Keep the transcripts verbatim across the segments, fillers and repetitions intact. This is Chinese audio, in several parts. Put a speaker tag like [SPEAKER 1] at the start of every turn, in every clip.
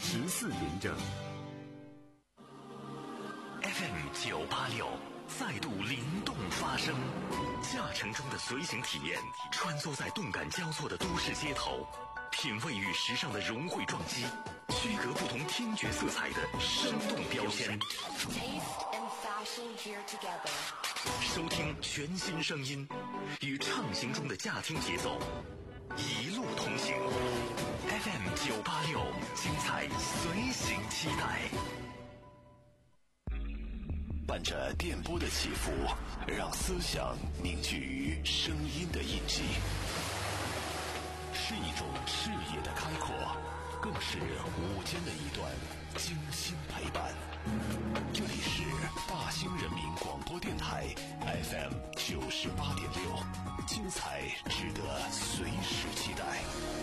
[SPEAKER 1] 十四点整。
[SPEAKER 2] F M 九八六再度灵动发声，驾乘中的随行体验，穿梭在动感交错的都市街头，品味与时尚的融汇撞击，区隔不同听觉色彩的生动标签。收听全新声音，与畅行中的驾听节奏，一路同行。F M 九八六，精彩随行期待。
[SPEAKER 3] 伴着电波的起伏，让思想凝聚于声音的印记，是一种视野的开阔，更是午间的一段精心陪伴。这里是大兴人民广播电台 F M 九十八点六，精彩值得随时期待。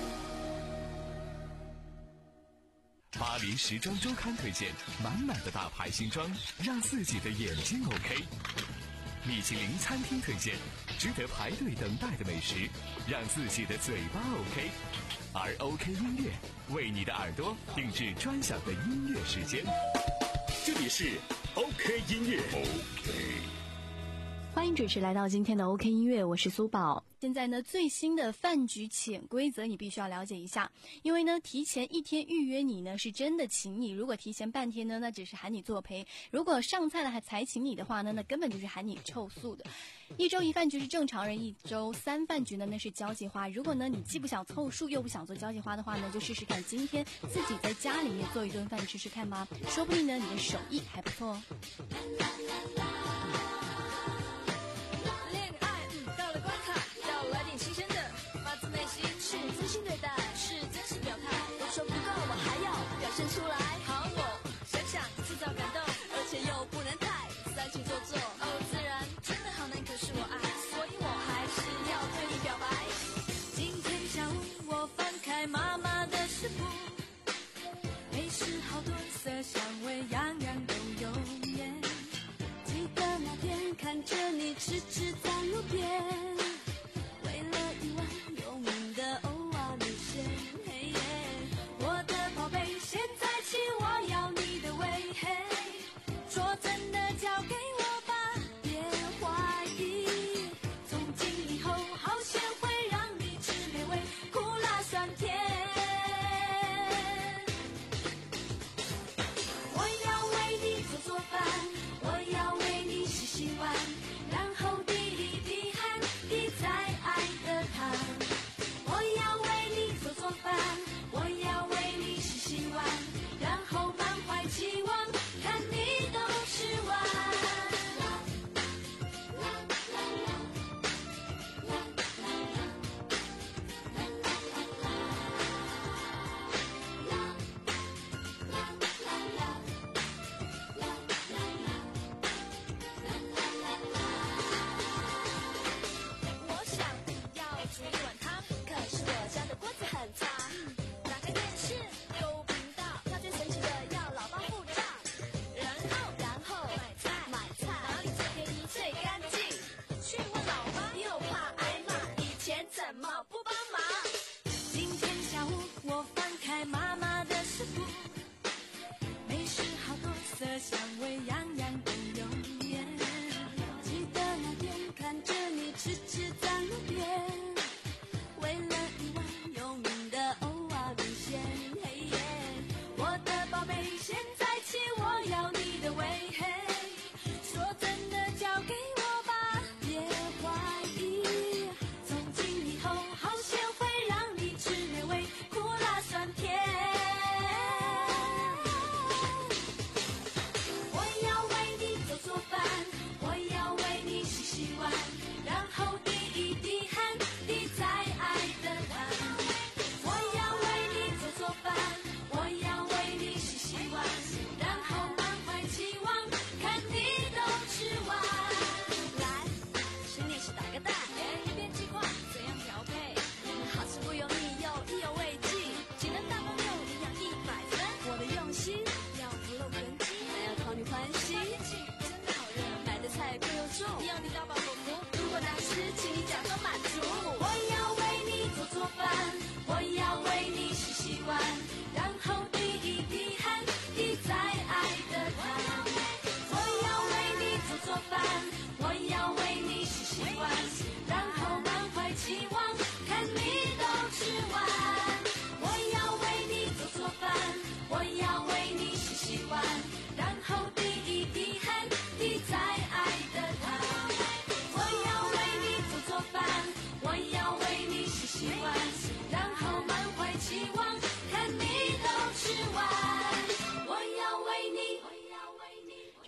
[SPEAKER 4] 巴黎时装周刊推荐满满的大牌新装，让自己的眼睛 OK。米其林餐厅推荐值得排队等待的美食，让自己的嘴巴 OK。而 OK 音乐为你的耳朵定制专享的音乐时间。这里是 OK 音乐 OK。
[SPEAKER 5] 欢迎准时来到今天的 OK 音乐，我是苏宝。现在呢，最新的饭局潜规则你必须要了解一下，因为呢，提前一天预约你呢是真的请你，如果提前半天呢，那只是喊你作陪；如果上菜了还才请你的话呢，那根本就是喊你臭素的。一周一饭局是正常人，一周三饭局呢那是交际花。如果呢你既不想凑数又不想做交际花的话呢，就试试看今天自己在家里面做一顿饭吃吃看吧，说不定呢你的手艺还不错哦。
[SPEAKER 6] 是真心对待，是真心表态，都说不够我还要表现出来。好，我想想制造感动，而且又不能太煽情做作。哦，自然真的好难，可是我爱，所以我还是要对你表白。今天下午我翻开妈妈的食谱，美食好多色香味样样都有耶。记得那天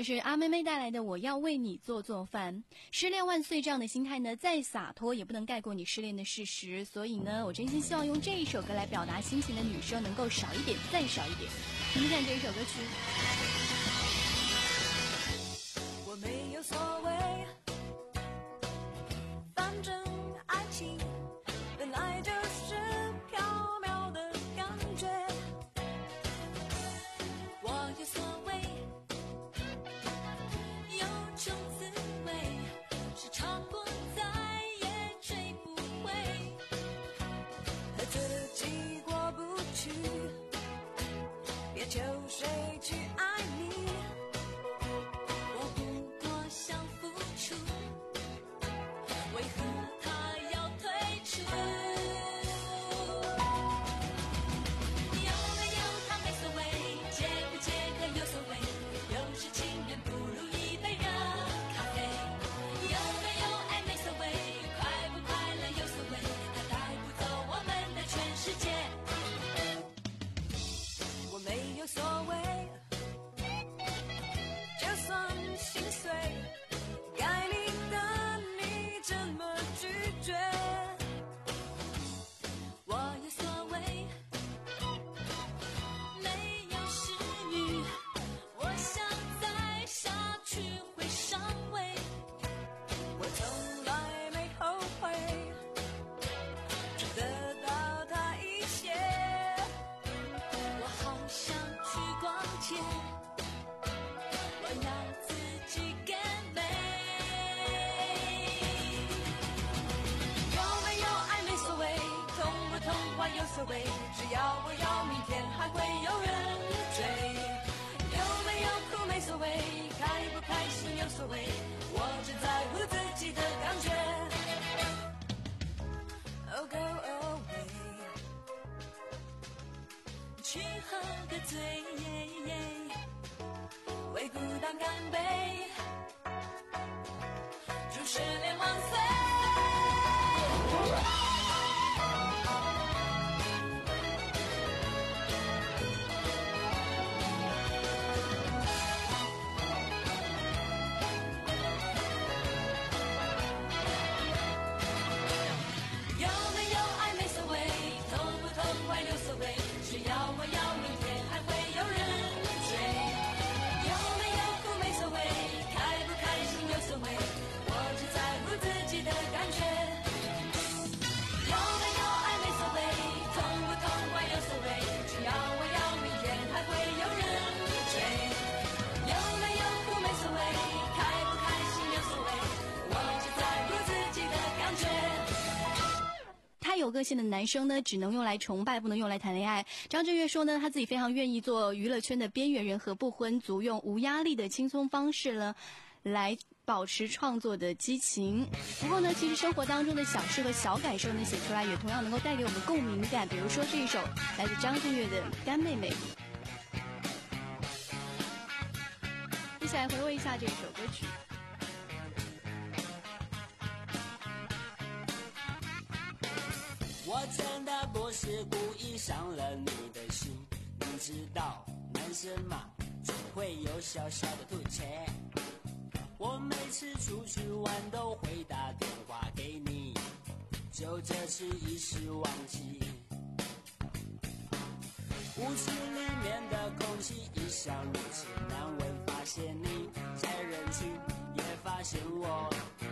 [SPEAKER 5] 这是阿妹妹带来的我要为你做做饭。失恋万岁这样的心态呢，再洒脱也不能盖过你失恋的事实，所以呢，我真心希望用这一首歌来表达心情的女生能够少一点，再少一点。听听看这一首歌曲。
[SPEAKER 6] 我没有所谓，反正爱情本来就是缥缈的感觉。我有所谓，有种滋味是尝过再也追不回，和自己过不去，别求谁去爱你。为何他要退出？有没有他没所谓，解不解渴有所谓，有时情人不如一杯热咖啡。有没有爱没所谓，快不快乐有所谓，他带不走我们的全世界。我没有所谓，就算心碎，该你怎么拒绝？我有所谓，没有侍女，我想再下去会伤胃。我从来没后悔，只得到他一些。我好想去逛街，我要自己get美。有所谓，只要我要明天还会有人追。有没有苦没所谓，开不开心有所谓，我只在乎自己的感觉。Oh go away， 去喝个醉，为孤单干杯，祝失恋万岁。只要我要明天还会有人追。有没有苦没所谓，开不开心有所谓，我只在乎自己的感觉。有没有爱没所谓，痛不痛快有所谓，只要我要明天还会有人追。有没有苦没所谓，开不开心有所谓，我只在乎自己的感觉。
[SPEAKER 5] 太有个性的男生呢，只能用来崇拜，不能用来谈恋爱。张震岳说呢，他自己非常愿意做娱乐圈的边缘人和不婚族，用无压力的轻松方式呢，来保持创作的激情。不过呢，其实生活当中的小事和小感受呢，写出来也同样能够带给我们共鸣感。比如说这一首来自张震岳的《干妹妹》。接下来回味一下这一首歌曲。
[SPEAKER 1] 我真的不是故意伤了你的心，你知道男生嘛，总会有小小的吐槽。我每次出去玩都会打电话给你，就这次一时忘记。屋子里面的空气一向如此难闻，发现你在人群也发现我。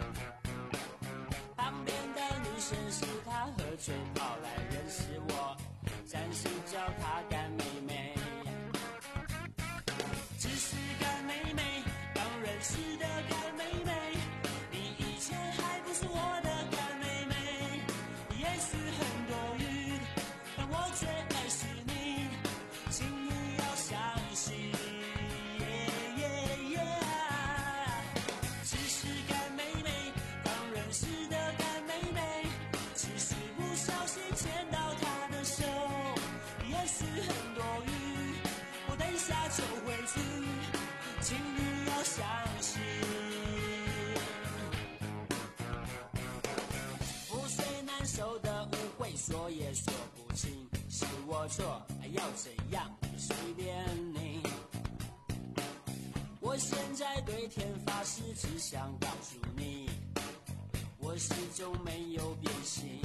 [SPEAKER 1] 旁边的女生是她喝醉跑来认识我，暂时叫她干妹妹。只是干妹妹，刚认识的干妹妹，你以前还不是我的干妹妹。也许很多余，但我最爱是你，请你要相信。只是干妹妹，刚认识的干妹妹，只是不小心牵到她的手，也许很多余，我等一下就回去，请你要相信。覆水难收的误会，说也说不清，是我错，要怎样随便你。我现在对天发誓，只想告诉你，我始终没有变心。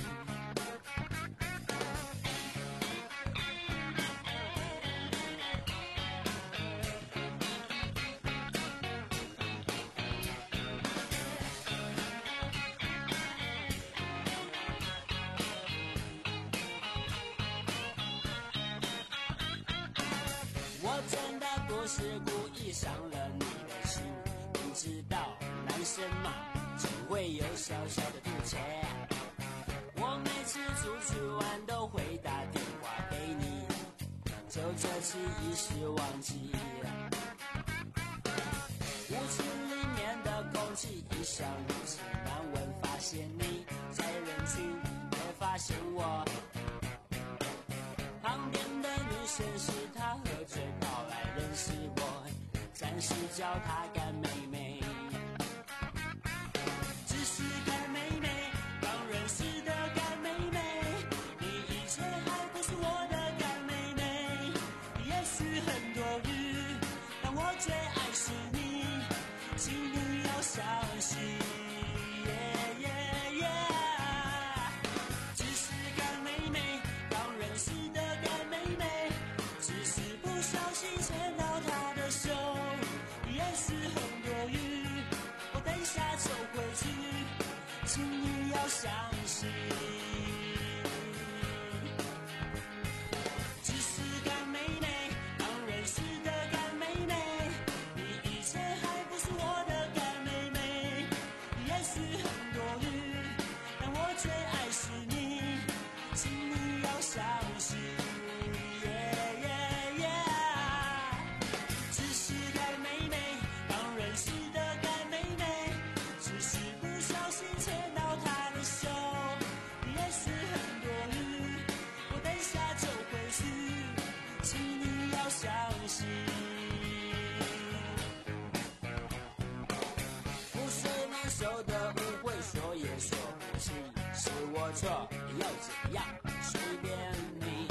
[SPEAKER 1] 我真的不是故意伤了你的心，你知道男生嘛，总会有小小的肚脐。我每次出去玩都会打电话给你，就这次一时忘记。屋子里面的空气一向如此难闻，发现你在人群也发现我。旁边的女生是她喝醉跑来认识我，暂时叫她干妹妹。只是干妹妹，刚认识的干妹妹，你以前还不是我的干妹妹。也许很多余，但我最爱是你，请你要相信。Yeah, yeah, yeah. 只是干妹妹，刚认识的干妹妹，只是不小心牵到她的手。也许很多余，我等下就回去，请你要相信。只是干妹妹，刚认识的干妹妹，你以前还不是我的干妹妹。也许很多余，但我最爱是你，请你要相信。Yeah, yeah, yeah. 只是干妹妹，刚认识的干妹妹，只是不小心牵到她的手。也许很多余，我等下就回去，请你要相信。覆水难收的误会，说也说不清，是我错又怎样？随便你。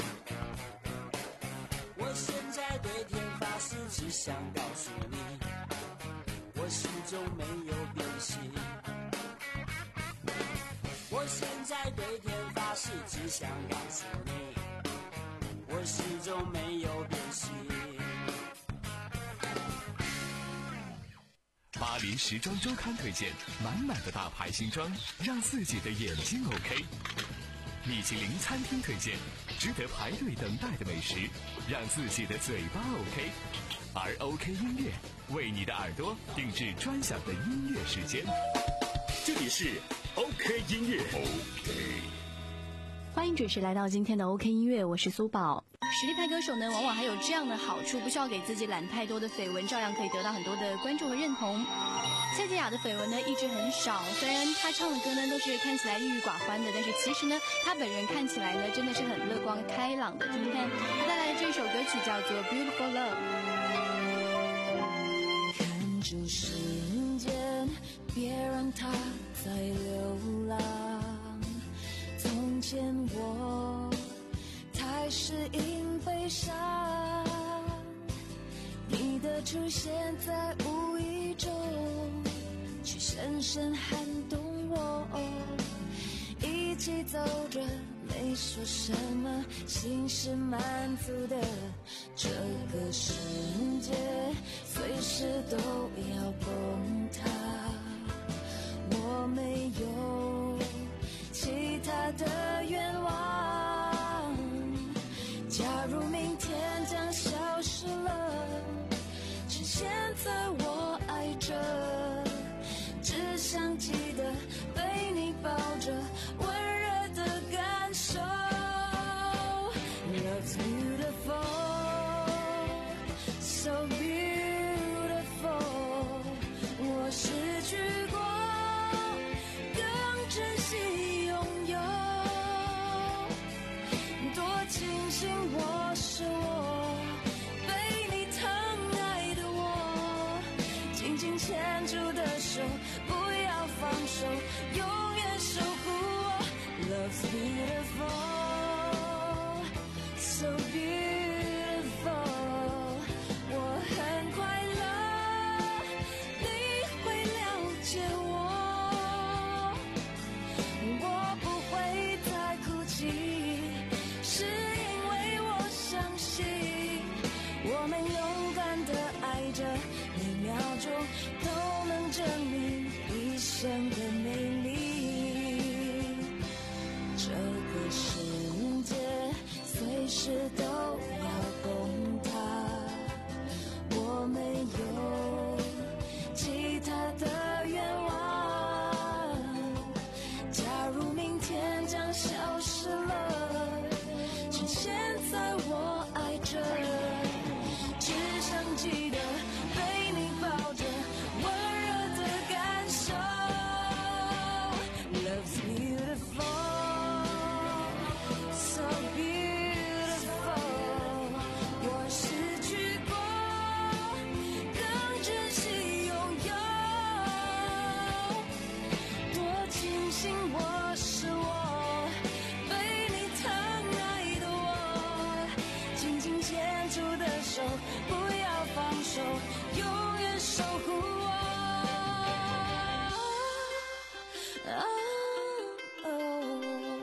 [SPEAKER 1] 我现在对天发誓，只想告诉你，我始终没有变心。我现在对天发誓，只想告诉你，我始终没有变心。
[SPEAKER 4] 巴黎时装周刊推荐满满的大牌新装，让自己的眼睛 OK。米其林餐厅推荐值得排队等待的美食，让自己的嘴巴 OK。而 OK 音乐为你的耳朵定制专享的音乐时间。
[SPEAKER 2] 这里是 OK 音乐。OK。
[SPEAKER 5] 欢迎准时来到今天的 OK 音乐，我是苏宝。实力派歌手呢，往往还有这样的好处，不需要给自己揽太多的绯闻，照样可以得到很多的关注和认同。蔡健雅的绯闻呢一直很少，虽然她唱的歌呢都是看起来郁郁寡欢的，但是其实呢她本人看起来呢真的是很乐观开朗的。听听看她带来的这首歌曲叫做 Beautiful Love。
[SPEAKER 6] 看住时间，别让它再流浪。从前我太适应悲伤，你的出现在无意中却深深撼动我，一起走着没说什么，心是满足的。这个世界随时都要崩塌，我没有其他的愿望。假如明天将消失了，趁现在我爱着，只想记得被你抱着，温热的感受。Love's beautiful, so beautiful。 我失去过，更珍惜拥有。
[SPEAKER 1] 我们勇敢地爱着，每秒钟都能证明一生的美丽。这个世界随时都要崩塌，我没有其他的愿望。假如明天将消失了，趁现在我爱着，只想记得被你抱着，温热的感受。Love's beautiful, so beautiful。我失去过，更珍惜拥有。多庆幸我是我，被你疼爱的我，紧紧牵住的手，不要放手，永远守护我。哦哦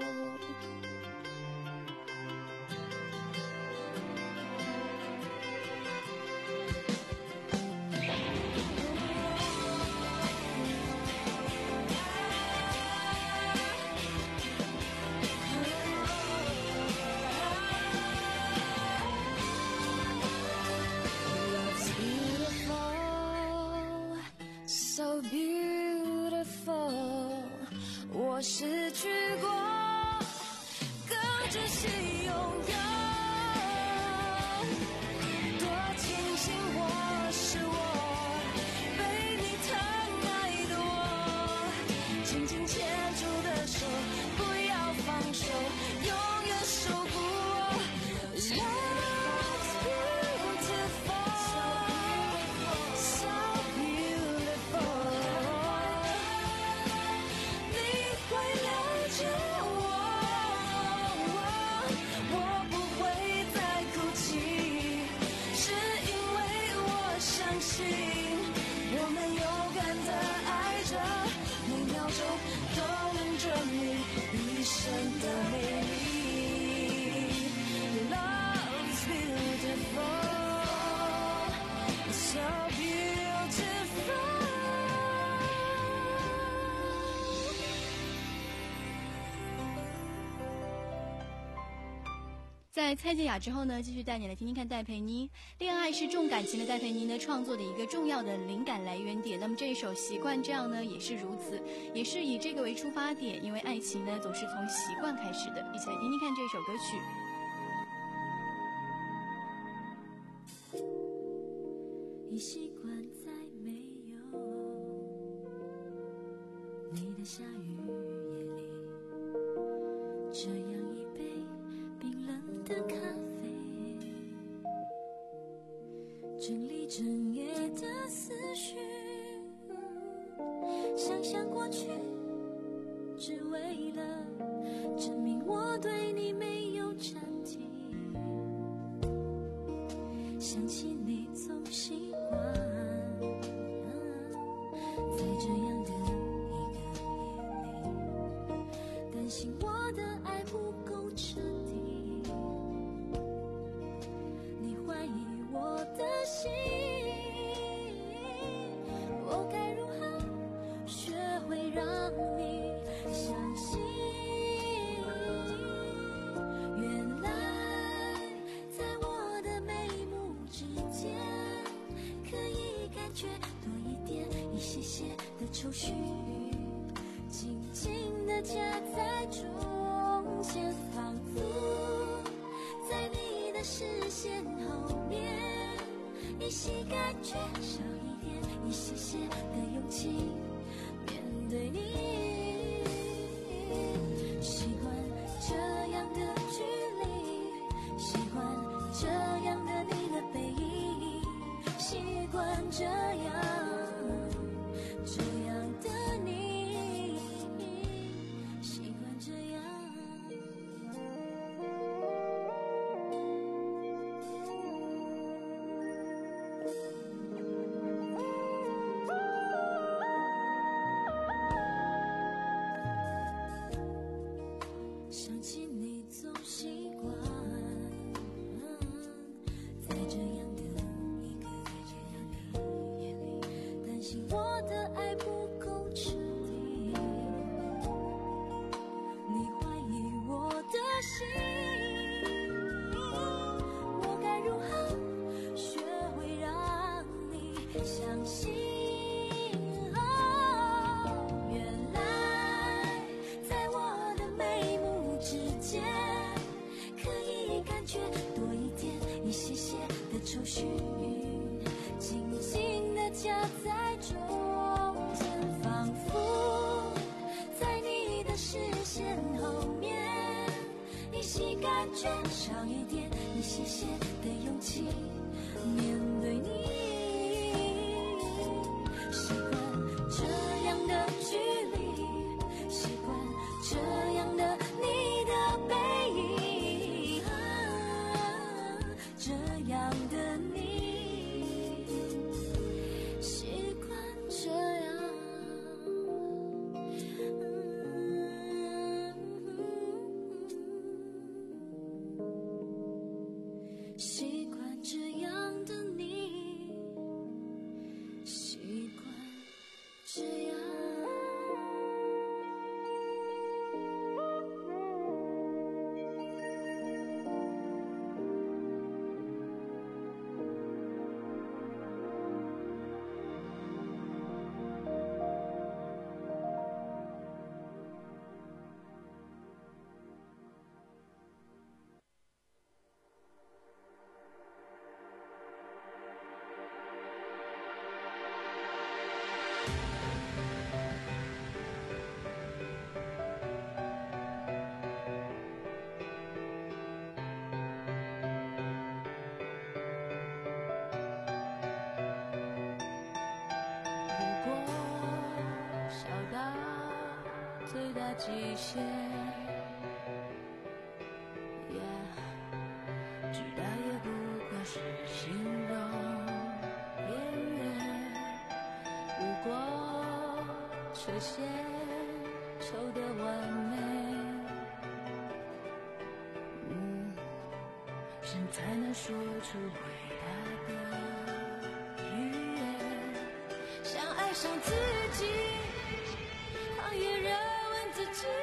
[SPEAKER 1] Love's beautiful, so beautiful。我失去过，更珍惜拥有。多庆幸我是我，被你疼爱的我，紧紧牵住的手，不要放手，永远守护我。Love's beautiful, so beautiful。你会了解我，我不会再哭泣，是因为我相信，我们勇敢地爱着，每秒钟都能证明一生的美丽。Love's beautiful, so beautiful。
[SPEAKER 5] 在蔡健雅之后呢，继续带你来听听看戴佩妮。恋爱是重感情的戴佩妮呢，创作的一个重要的灵感来源点。那么这一首《习惯这样》呢，也是如此，也是以这个为出发点，因为爱情呢总是从习惯开始的。一起来听听看这首歌曲。
[SPEAKER 1] 已习惯在没有你的下雨夜里，这样一杯冰冷的咖啡，整理整夜的思绪，想想过去，只为了证明我对你没有暂停。想起你总习惯在这样的一个夜里，担心我的爱不够彻底，你怀疑我的心，我该如何学会让你相信？原来在我的眉目之间，可以感觉多一点一些些的愁绪，紧紧地夹在中间，仿佛在你的视线后面，依稀感觉少一点一些些的勇气面对你。习惯这样的距离，习惯这样的你的背影，习惯这样这样的你，习惯这样。想起你总习惯在这样的
[SPEAKER 6] 相信，哦，原来在我的眉目之间，可以感觉多一点一些些的愁绪，紧紧地夹在中间，仿佛在你的视线后面，依稀感觉少一点一些些的勇气面对你。习惯这样的距离，习惯这样的你的背影，啊，这样的你，习惯这样，习惯这样的你，习惯这样。如果小到最大极限，也知道也不过是形容边缘。如果缺陷丑得完美，嗯，谁才能说出伟大的语言？想爱上自己，狂野热问自己，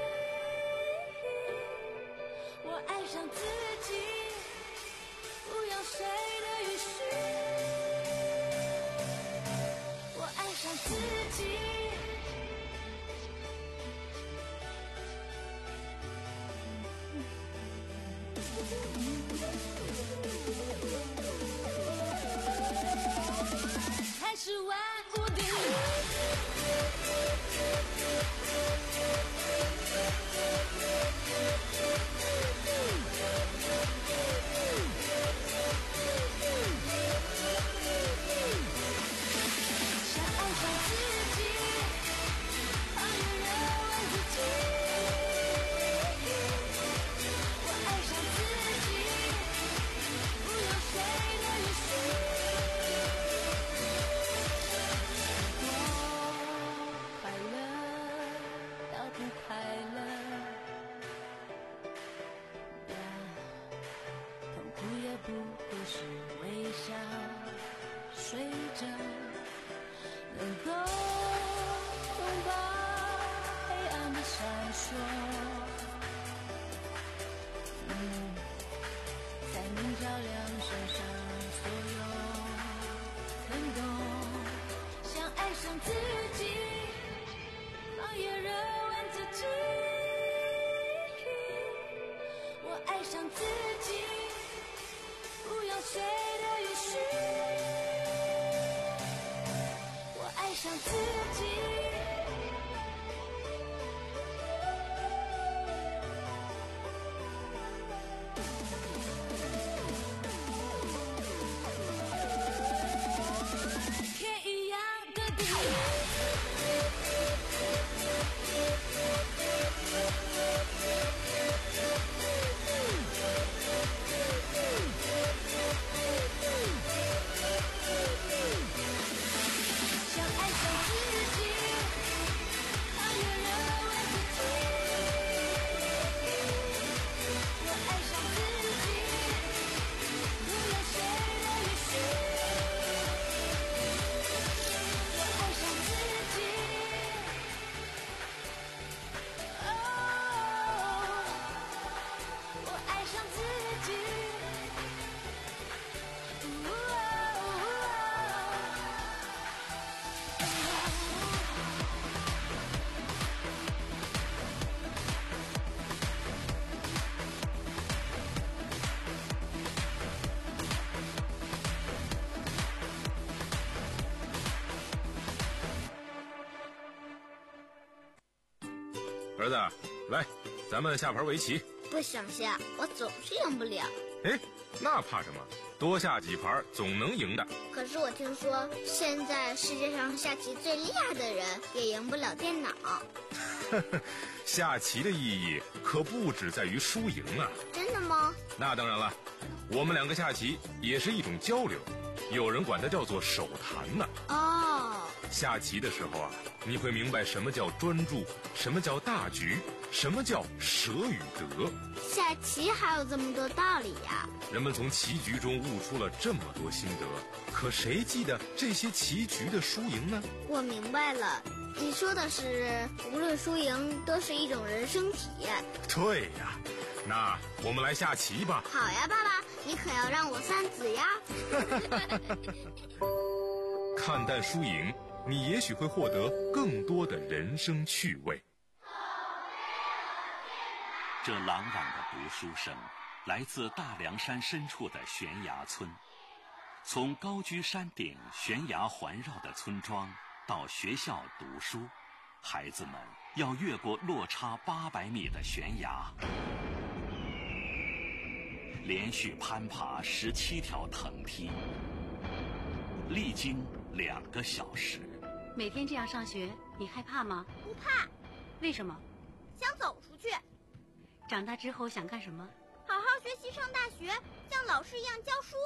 [SPEAKER 6] 我爱上自己，不要谁的允许，我爱上自己。才是万物的想爱上自己，狂野热问自己，我爱上自己，不用谁的允许。快乐到不快乐，痛苦也不过是微笑睡着，能够拥抱黑暗的闪烁，嗯，在明照亮身上所有疼痛，想爱上自己，狂野热问自己，我爱上自己，不要谁的允许，我爱上自己。天一样的地，想爱上自己。
[SPEAKER 7] 儿子，来，咱们下盘围棋。
[SPEAKER 8] 不想下，我总是赢不了。
[SPEAKER 7] 哎，那怕什么？多下几盘总能赢的。
[SPEAKER 8] 可是我听说，现在世界上下棋最厉害的人也赢不了电脑。
[SPEAKER 7] 下棋的意义可不只在于输赢啊！
[SPEAKER 8] 真的吗？
[SPEAKER 7] 那当然了，我们两个下棋也是一种交流，有人管它叫做手谈呢。
[SPEAKER 8] 哦，
[SPEAKER 7] 下棋的时候啊，你会明白什么叫专注，什么叫大局，什么叫舍与得。
[SPEAKER 8] 下棋还有这么多道理呀！
[SPEAKER 7] 人们从棋局中悟出了这么多心得，可谁记得这些棋局的输赢呢？
[SPEAKER 8] 我明白了，你说的是无论输赢都是一种人生体验。
[SPEAKER 7] 对呀，那我们来下棋吧。
[SPEAKER 8] 好呀，爸爸，你可要让我三子呀。
[SPEAKER 7] 看淡输赢，你也许会获得更多的人生趣味。
[SPEAKER 2] 这朗朗的读书声来自大凉山深处的悬崖村。从高居山顶悬崖环绕的村庄到学校读书，孩子们要越过落差八百米的悬崖，连续攀爬十七条藤梯，历经两个小时。
[SPEAKER 9] 每天这样上学，你害怕吗？
[SPEAKER 8] 不怕。
[SPEAKER 9] 为什么？
[SPEAKER 8] 想走出去。
[SPEAKER 9] 长大之后想干什么？
[SPEAKER 8] 好好学习，上大学，像老师一样教书。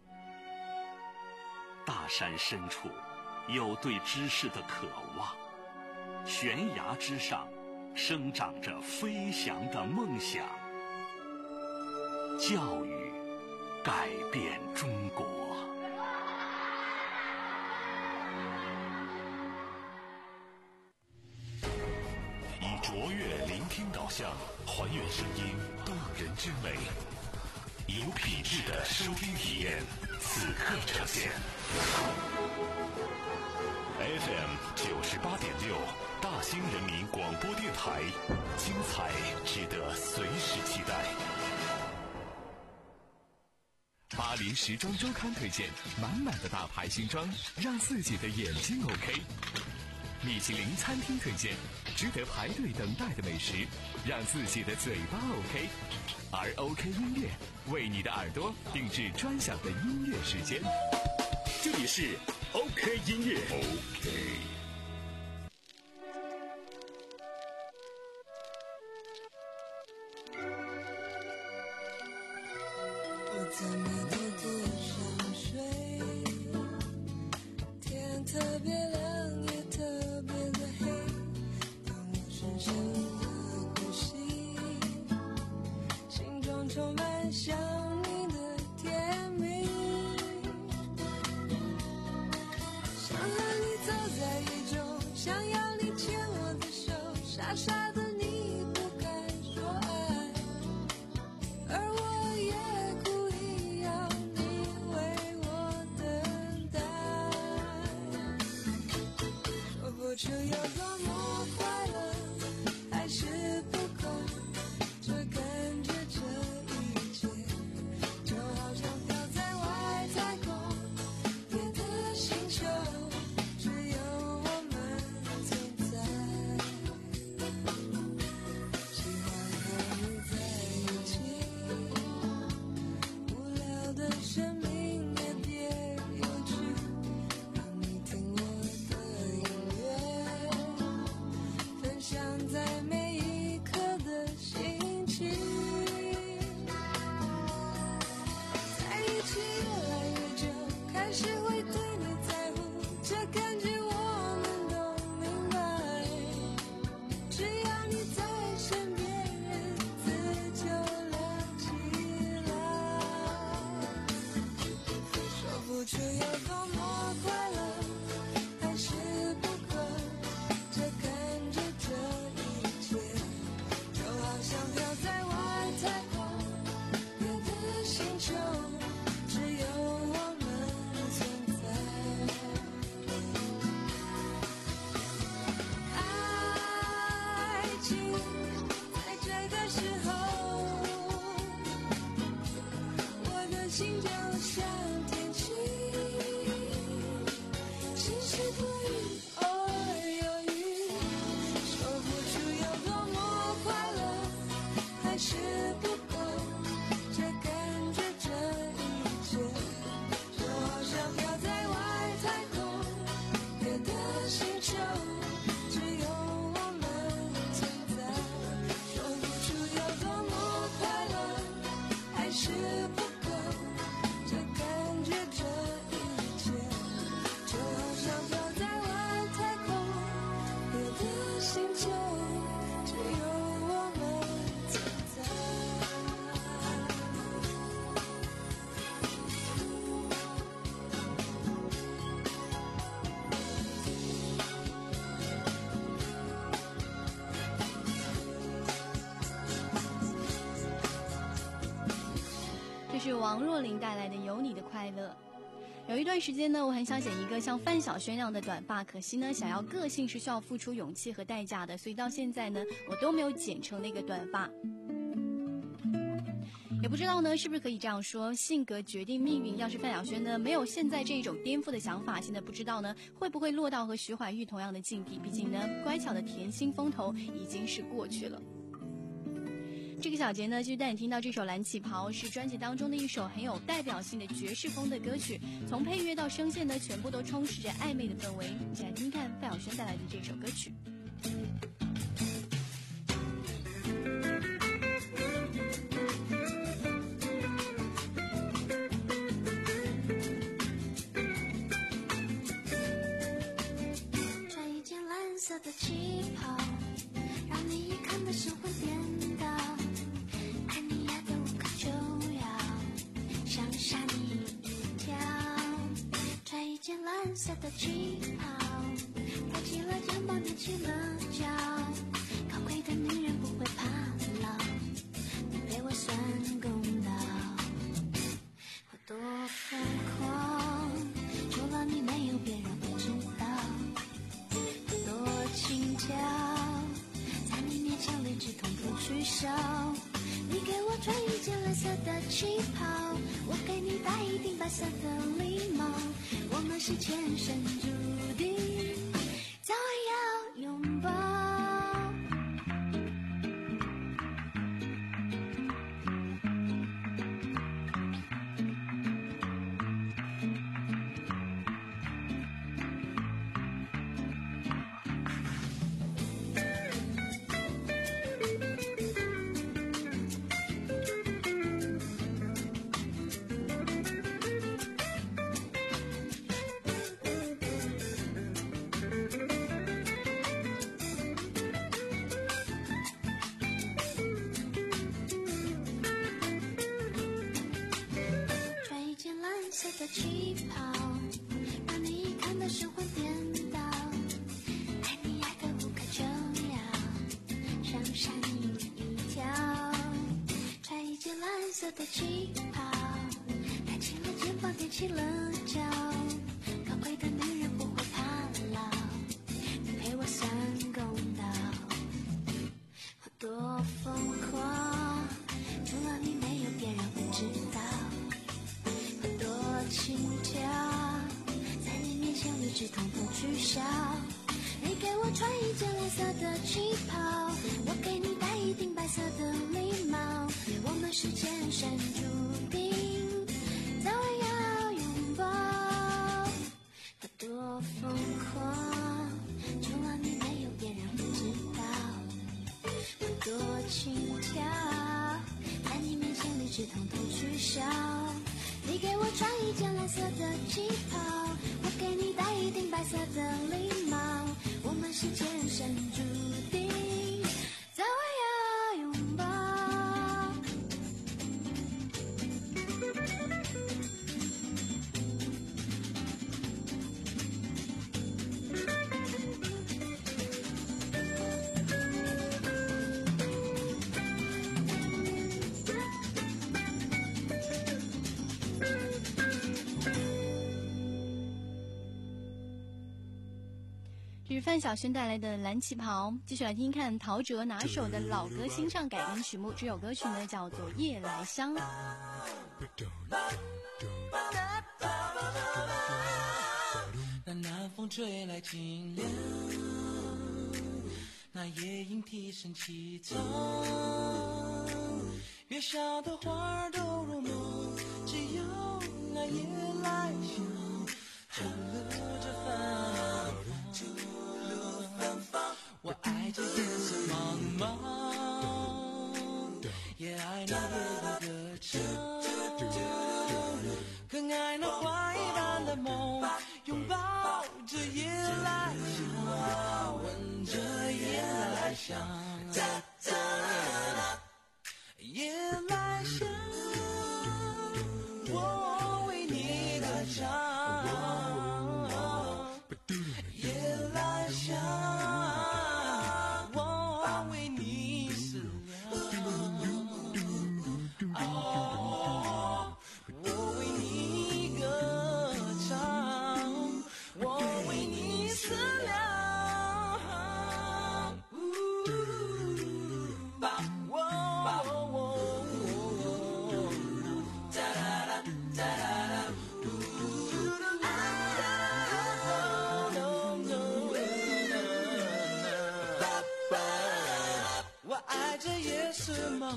[SPEAKER 2] 大山深处有对知识的渴望，悬崖之上生长着飞翔的梦想。教育改变中国。
[SPEAKER 3] 以卓越聆听导向，还原声音动人之美，有品质的收听体验，此刻呈现。F M 九十八点六，大兴人民广播电台，精彩值得随时期待。
[SPEAKER 4] 巴黎时装周刊推荐满满的大牌新装，让自己的眼睛 OK。米其林餐厅推荐值得排队等待的美食，让自己的嘴巴 OK。而 OK 音乐为你的耳朵定制专享的音乐时间。这里是 OK 音乐。OK。
[SPEAKER 1] 我怎么都不想睡，天特别亮也特别的黑，当我深深的呼吸，心中充满想你的甜蜜，想和你走在雨中，想要你牵我的手，傻傻的你不敢说爱，而我也故意要你为我等待，说不出有多么快乐，还是不够，这感觉这一切就好像飘在外太空，别的星球只有我们存在，喜欢和你在一起，无聊的生命也别有趣，让你听我的音乐，分享在每一刻的心情，在一起越来越久，开始会对你在乎，这感觉我们都明白，只要你在身边，日子就亮起来，说不出有多么快乐，还是不够，这感觉这一切就好像飘在外太空，别的星球只有我们存在。
[SPEAKER 5] 王若琳带来的有你的快乐。有一段时间呢，我很想剪一个像范晓萱那样的短发，可惜呢，想要个性是需要付出勇气和代价的，所以到现在呢，我都没有剪成那个短发。也不知道呢，是不是可以这样说，性格决定命运。要是范晓萱呢，没有现在这种颠覆的想法，现在不知道呢，会不会落到和徐怀钰同样的境地。毕竟呢，乖巧的甜心风头已经是过去了。这个小节呢，就带你听到这首《蓝旗袍》，是专辑当中的一首很有代表性的爵士风的歌曲，从配乐到声线呢，全部都充斥着暧昧的氛围。一起来听看范晓萱带来的这首歌曲。
[SPEAKER 10] 穿一件蓝色的旗袍，让你一看的神魂颠倒，看你爱的无可救药，想杀你一跳。穿一件蓝色的旗袍，抬起了肩膀，踮起了脚，高贵的女人不会怕老，你陪我算公道。我多疯狂，除了你没有别人会知道。我多轻巧，在你面前理智统统取消。你给我穿一件蓝色的旗袍，我给你戴一顶白色的礼帽，我们是前生注定，早晚要拥抱。的旗袍，让你一看的神魂颠倒，爱你爱的无可救药，想杀你一跳。穿一件蓝色的旗袍，抬起了肩膀，踮起了脚，高贵的女人不会怕老，你陪我算公道。我多疯狂，除了你没有别人会知道。轻巧，在你面前理智统统取消。你给我穿一件蓝色的旗袍，我给你戴一顶白色的礼帽，我们是前生注定，早晚要拥抱。我多疯狂，除了你没有别人会知道。我多轻巧，在你面前理智统统取消。你给我穿一件蓝色的旗袍，我给你戴一顶白色的礼帽，我们是前生注定，早晚要拥抱。
[SPEAKER 5] 这是范晓萱带来的蓝旗袍。继续来听看陶喆拿手的老歌新唱改编曲目，这首歌曲呢叫做《夜来香》。
[SPEAKER 1] 那南风吹来清凉，那夜莺啼声起床，月下的花儿都入梦，只有那夜来香吐露着芬芳。我爱这夜色茫茫，也爱那夜的歌唱，更爱那花一般的梦，拥抱着夜来香，闻着夜来香，夜来香，我为你歌唱，夜来香，我为你思量。哦，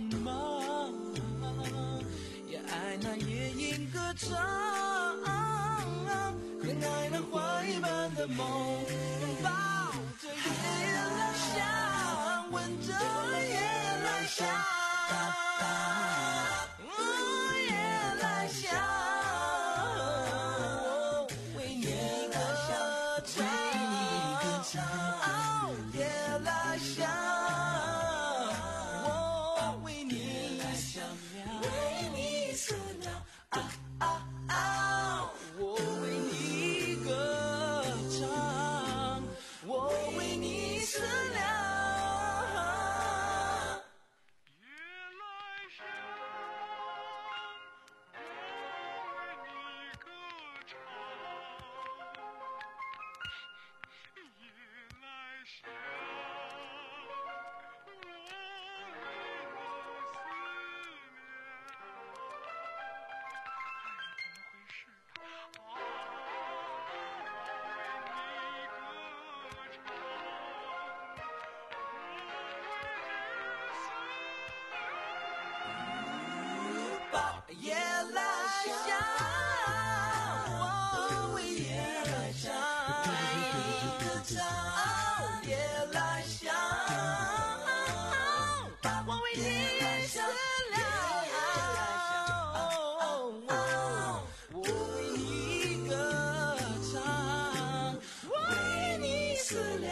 [SPEAKER 1] 吗？也爱那夜莺歌唱，更爱那花一般的梦，抱着夜来香，闻着夜来香，哦，夜来香，为你歌唱，哦，夜来香，我为你想亮，为你思量，啊啊啊，我为你歌唱，我为你思量。夜来香，我为夜来香，歌唱，夜来香，我为你思量，我为你歌唱，为你思量，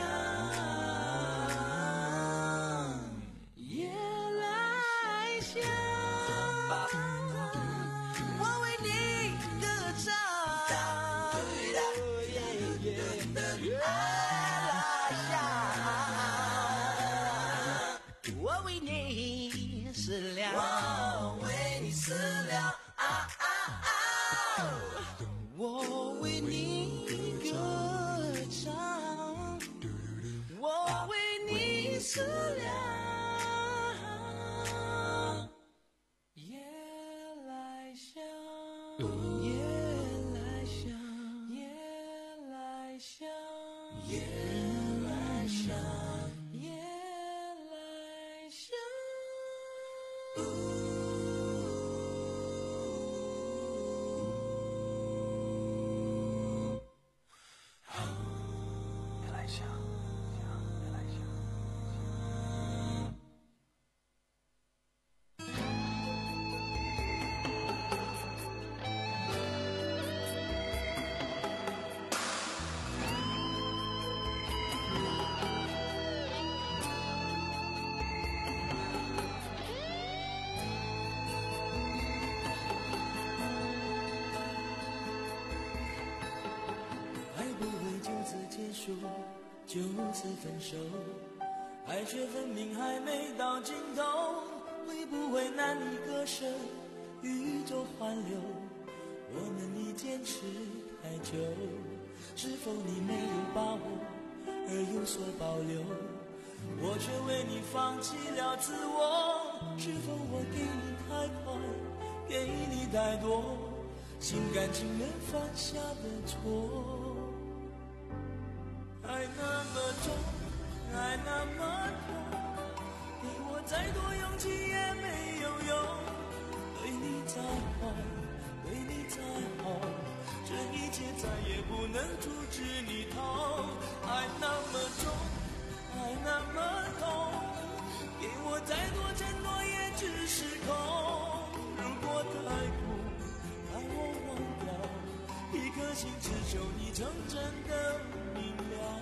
[SPEAKER 1] 夜来香。我为你思量，我为你思量，啊啊啊！我为你歌唱，我为你思量。夜来香，夜来香，夜来香，夜来香。就此分手，爱却分明还没到尽头，会不会难以割舍，宇宙环流，我们已坚持太久，是否你没有把握而有所保留，我却为你放弃了自我，是否我给你太快，给你太多，心甘情愿犯下的错，爱那么重，爱那么痛，给我再多勇气也没有用，对你再好，对你再好，这一切再也不能阻止你逃，爱那么重，爱那么痛，给我再多承诺也只是空，如果太苦，让我忘掉，一颗心只求你成真的明了。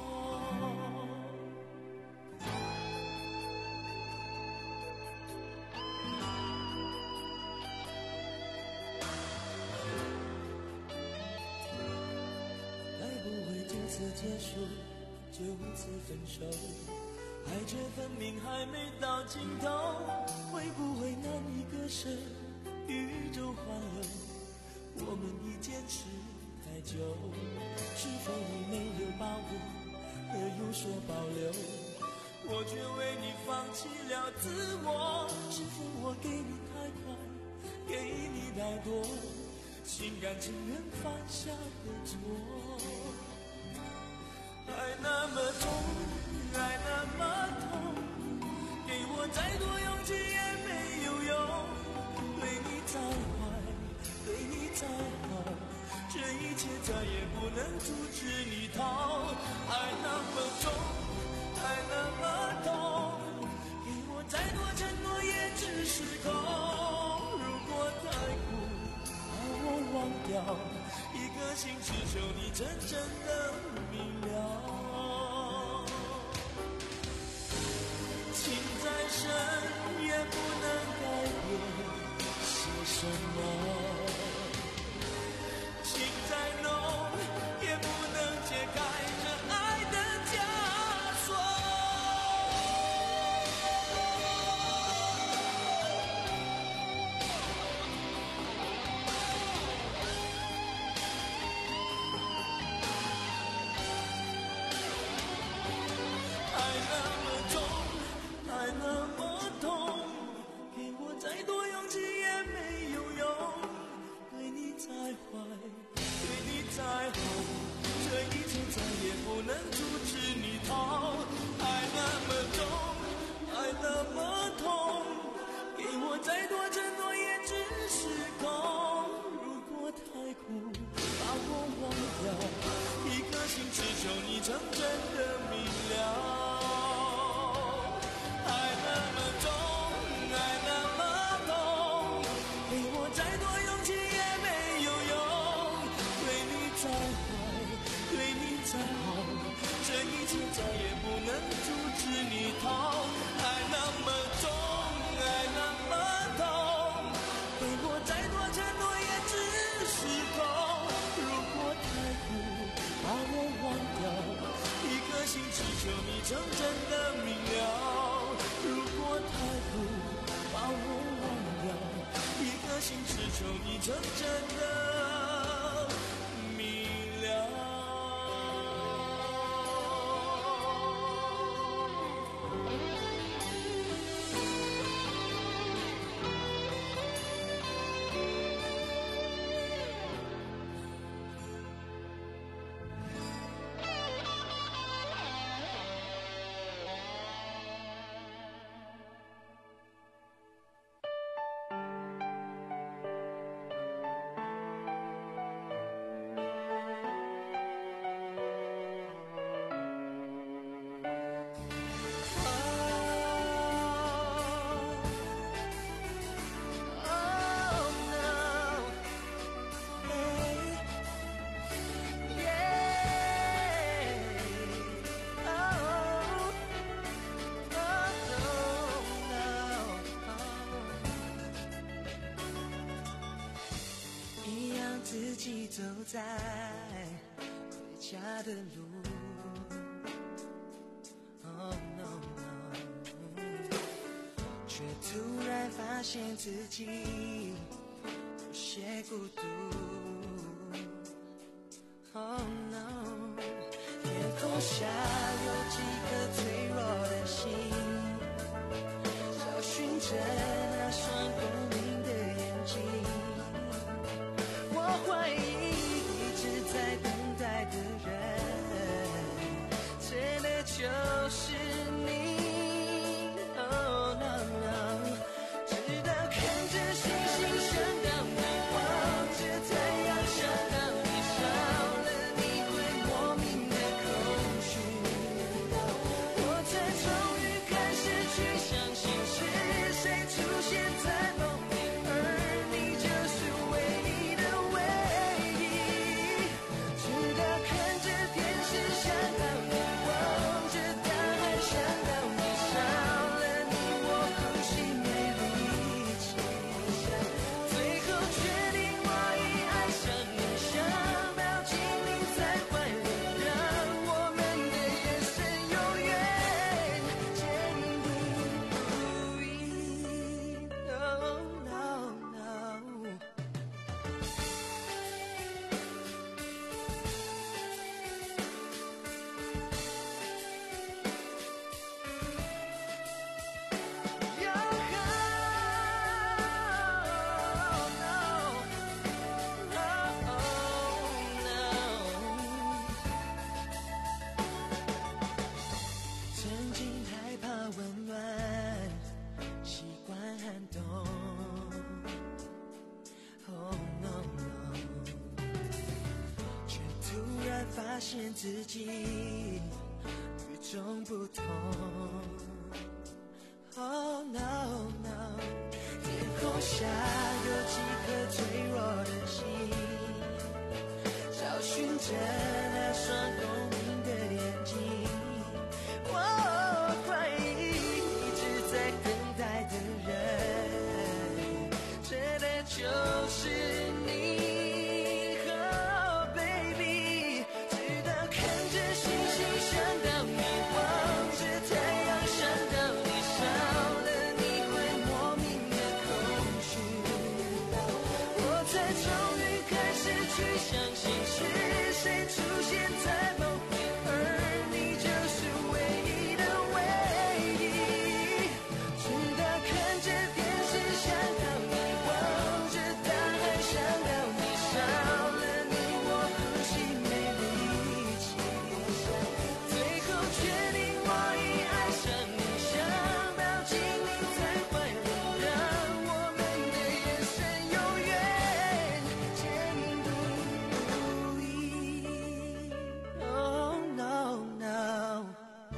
[SPEAKER 1] 该不会就此结束，就此分手，爱却分明还没到尽头，会不会难以割舍，宇宙环流，我们已坚持太久，是否你没有把握而有所保留，我却为你放弃了自我，是否我给你太快，给你太多，心甘情愿犯下的错，爱那么重，爱那么痛，给我我再多勇气也没有用，对你再坏，对你再好，这一切再也不能阻止你逃。爱那么重，爱那么痛，给我再多承诺也只是空。如果太苦，把我忘掉，一颗心只求你真正的明了。情再深也不能改变些什么，情再浓也不能解开这爱的枷锁。爱那么重，爱那么痛，给我再多勇气也没有用。对你再坏，对你再好，这一切再也不能阻止你逃。爱那么重，爱那么痛，给我再多承诺也只是空。如果太苦，把我忘掉，一颗心只求你真正的明了。再也不能阻止你逃。爱那么重，爱那么痛，给我再多承诺也只是空。如果太苦，把我忘掉，一颗心只求你真正的明了。如果太苦，把我忘掉，一颗心只求你真正的明了。自己走在回家的路 Oh no no 却突然发现自己有些孤独 Oh no 天空下有几颗脆弱的心找寻着那双光明的眼睛我怀疑一直在等待的人真的就是你 Oh no no 直到看着星星想到你望着太阳想到你少了你会莫名的空虚我才终于开始去相信是谁出现然发现自己与众不同。Oh no no， 天空下有几颗脆弱的心，找寻着那双透明的眼睛。我怀疑一直在等待的人，真的就是你。Oh baby， 直到看着星星想到你，望着太阳想到你，少了你会莫名的空虚，我才终于开始去相信是谁出现在某天，而你就是唯一的唯一。直到看着电视想到你，望着大海想到你，少了你我呼吸没力气，最后确定我已爱上你，想到精灵在怀里，让我们的眼神永远坚定不移。Oh no no。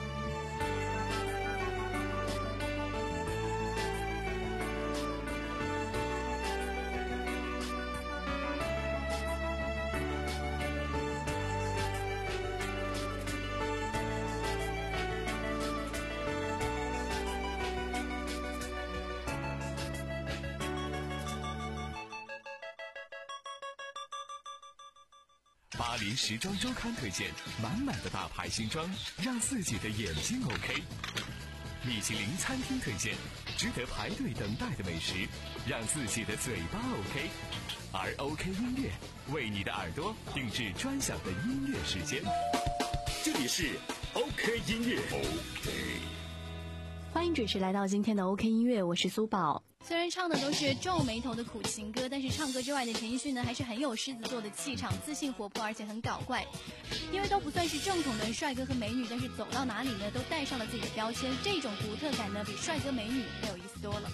[SPEAKER 4] 巴黎时装周刊推荐满满的大牌新装，让自己的眼睛 OK。米其林餐厅推荐值得排队等待的美食，让自己的嘴巴 OK。而 OK 音乐为你的耳朵定制专享的音乐时间。
[SPEAKER 2] 这里是 OK 音乐 OK。
[SPEAKER 5] 欢迎准时来到今天的 OK 音乐，我是苏宝。虽然唱的都是皱眉头的苦情歌，但是唱歌之外的陈奕迅呢，还是很有狮子座的气场，自信活泼，而且很搞怪。因为都不算是正统的帅哥和美女，但是走到哪里呢，都带上了自己的标签，这种独特感呢，比帅哥美女还有意思多了。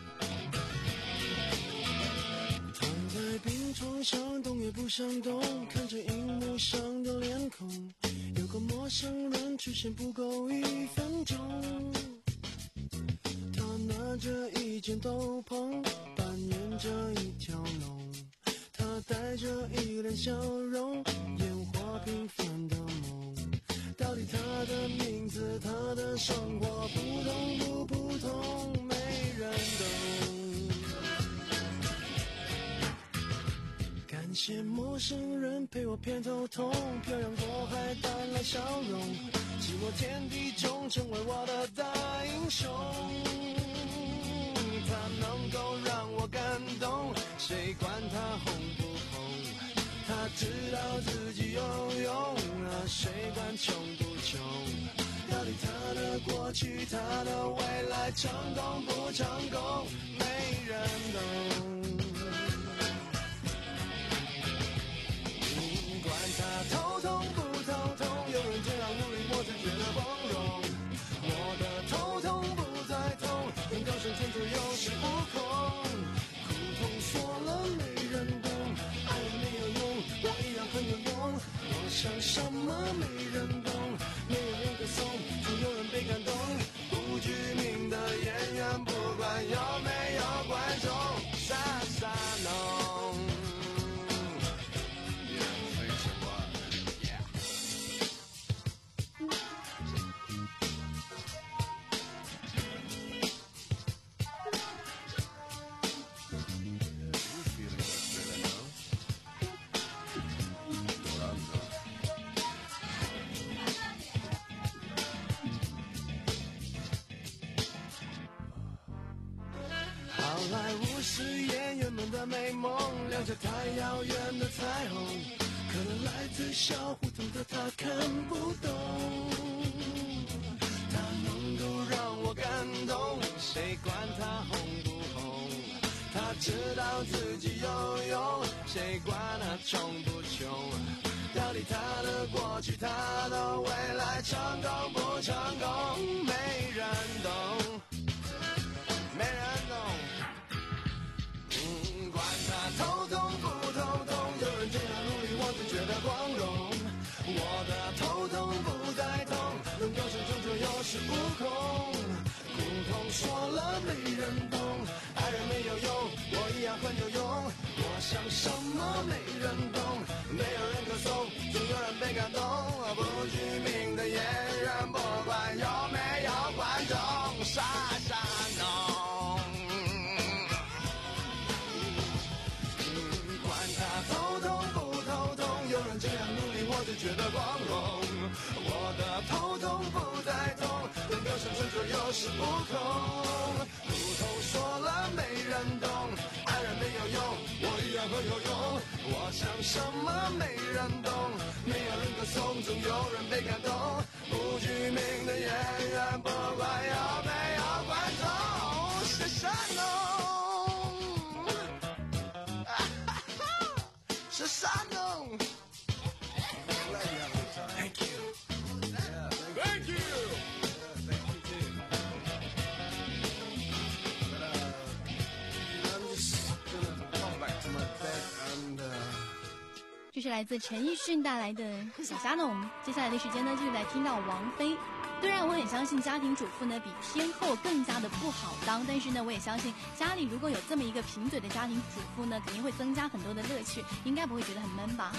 [SPEAKER 1] 躺在病床上，动也不想动，看着荧幕上的脸孔，有个陌生人出现不够一分钟。他拿着一件斗篷，扮演着一条龙，他带着一脸笑容，演活平凡的梦。到底他的名字，他的生活普通不普通，没人懂。感谢陌生人陪我偏头痛，漂洋过海带来笑容，寂寞天地中成为我的大英雄。他能够让我感动，谁管他红不红？他知道自己有用啊，谁管穷不穷？到底他的过去，他的未来，成功不成功，没人懂。管他头痛不头痛，有人这样努力，我才觉得光荣。我的头痛不再痛，能高声天走有恃无恐。苦痛说了没人懂，爱没有用，我一样很有用。我想什么没人懂，没有人歌颂，总有人被感动。不具名的演员，不管有没有观众，傻傻弄。好莱坞是演员们的美梦，亮着太遥远的彩虹，可能来自小胡同的他看不懂。他能够让我感动，谁管他红不红？他知道自己有用，谁管他穷不穷？到底他的过去，他的未来，成功不成功，没人懂，没人懂。管他头痛不头痛，有人这样努力，我就觉得光荣。
[SPEAKER 11] 很有用。我想什么没人懂，没有人歌颂，总有人被感动。不具名的演员，不管有没有观众，傻傻弄。管他头痛不头痛，有人这样努力我就觉得光荣。我的头痛不再痛，能够生存就有恃无恐。不痛说了没人懂，爱人没有用，我依然很有用。我想什么没人懂，没有人歌颂，总有人被感动。不具名的演员，不管有没有观众，是神农，是神农。Thank you. Thank you. Thank you too. But uh, I'm just gonna come back to my bed and uh.
[SPEAKER 5] 这是来自陈奕迅带来的小虾农。接下来的时间呢，就是来听到王菲。虽然我很相信家庭主妇呢比天后更加的不好当，但是呢，我也相信家里如果有这么一个贫嘴的家庭主妇呢，肯定会增加很多的乐趣，应该不会觉得很闷吧。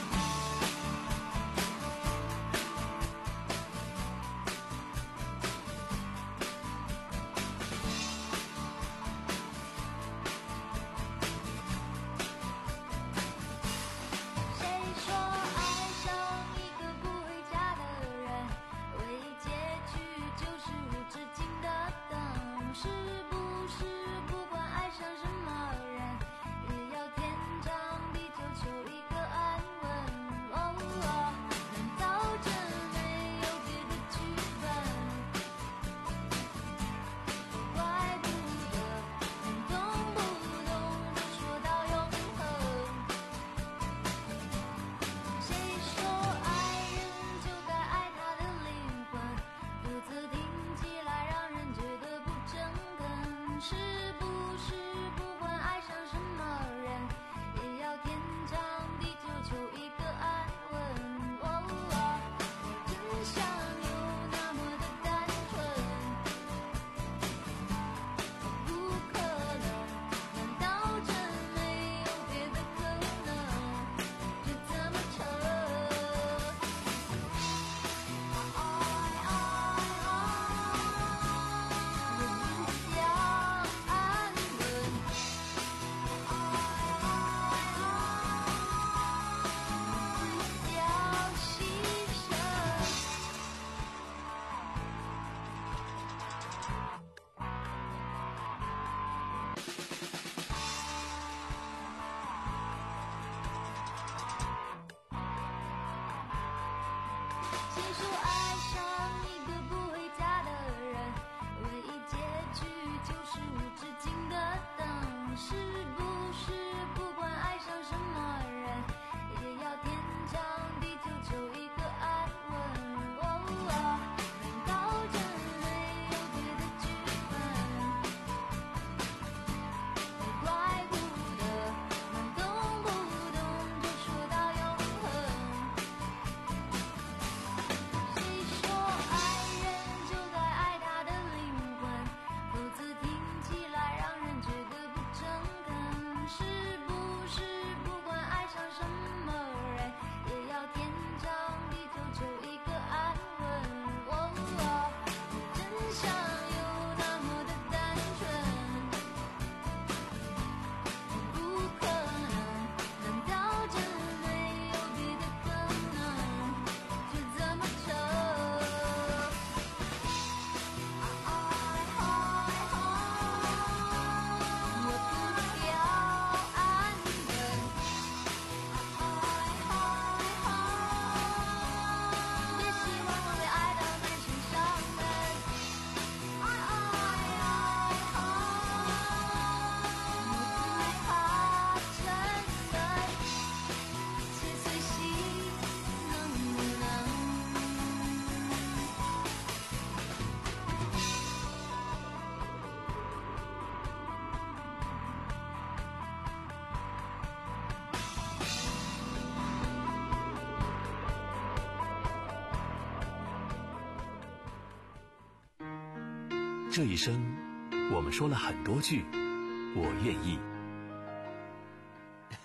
[SPEAKER 3] 这一生，我们说了很多句“我愿意”，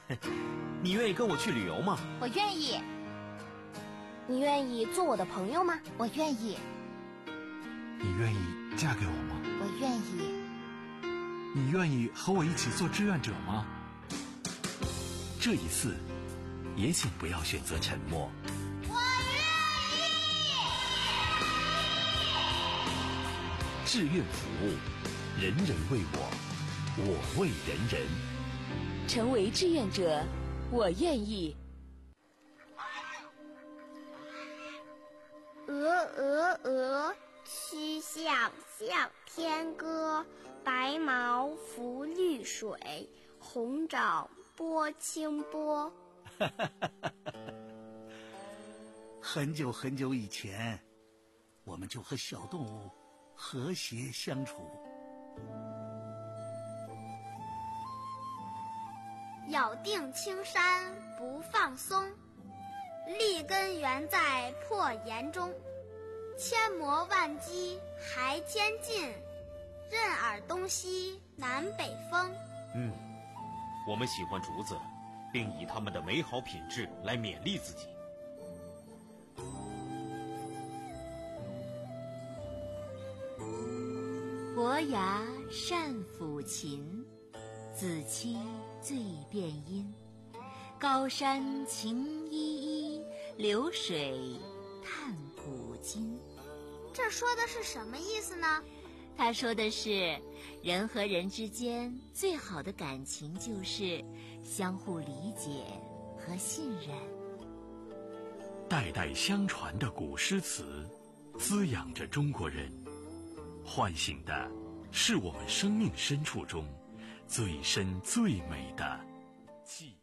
[SPEAKER 12] 你愿意跟我去旅游吗？
[SPEAKER 13] 我愿意。你愿意做我的朋友吗？我愿意。
[SPEAKER 14] 你愿意嫁给我吗？
[SPEAKER 13] 我愿意。
[SPEAKER 14] 你愿意和我一起做志愿者吗？
[SPEAKER 3] 这一次，也请不要选择沉默。
[SPEAKER 10] 我愿
[SPEAKER 3] 意。志愿服务，人人为我，我为人人。
[SPEAKER 15] 成为志愿者，我愿意。
[SPEAKER 8] 鹅鹅鹅，曲项向天歌。白毛浮绿水，红掌拨清波。
[SPEAKER 16] 很久很久以前，我们就和小动物和谐相处。
[SPEAKER 8] 咬定青山不放松，立根原在破岩中。千磨万击还坚劲，任尔东西南北风。
[SPEAKER 12] 嗯，我们喜欢竹子，并以它们的美好品质来勉励自己。
[SPEAKER 17] 伯牙善抚琴，子期醉殿音。高山晴依依，流水叹古今。
[SPEAKER 8] 这说的是什么意思呢？
[SPEAKER 17] 他说的是，人和人之间最好的感情就是相互理解和信任。
[SPEAKER 3] 代代相传的古诗词，滋养着中国人，唤醒的是我们生命深处中最深最美的记忆。